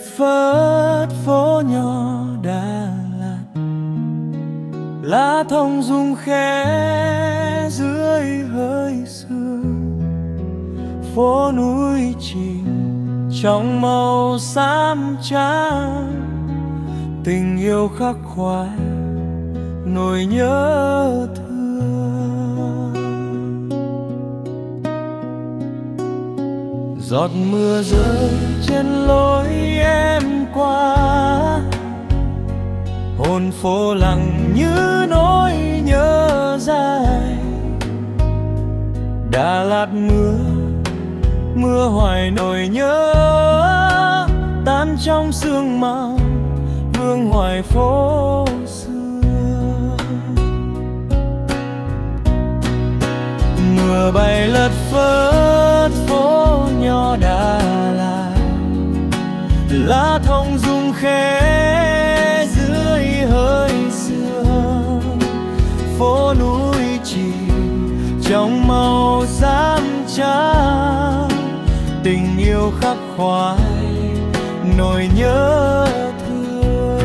phất phố nhỏ Đà Lạt, lá thông rung khẽ dưới hơi sương. Phố núi chìm trong màu xám trắng, tình yêu khắc khoải nỗi nhớ thương. Giọt mưa rơi trên lối em qua, hồn phố lặng như nỗi nhớ dài. Đà Lạt mưa hoài nỗi nhớ, tan trong sương màu vương hoài phố xưa. Mưa bay lất phất phố nhỏ Đà Lạt, lá thông rung khẽ dưới hơi sương. Phố núi chìm trong màu xám trắng, tình yêu khắc khoải nỗi nhớ thương.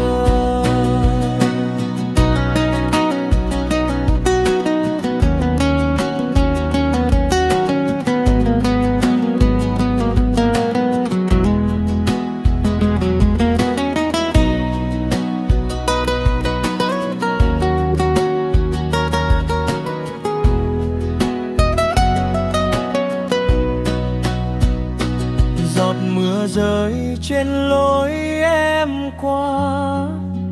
Giọt mưa rơi trên lối em qua,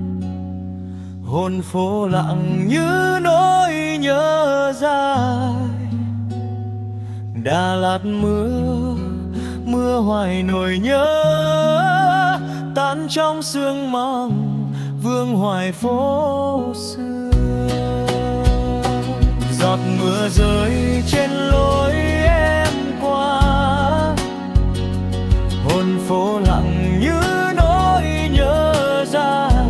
hồn phố lặng như nỗi nhớ dài. Đà Lạt mưa hoài nỗi nhớ, tan trong sương mỏng vương hoài phố xưa. Giọt mưa rơi trên lối em qua, hồn phố lặng như nỗi nhớ dài.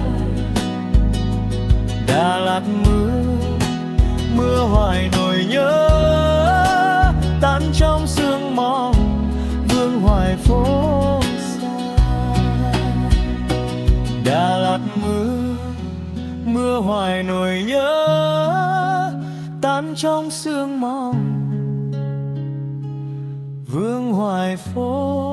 Đà Lạt mưa hoài nỗi nhớ, tan trong sương mỏng vương hoài phố xa. Đà Lạt mưa hoài nỗi nhớ, tan trong sương mỏng vương hoài phố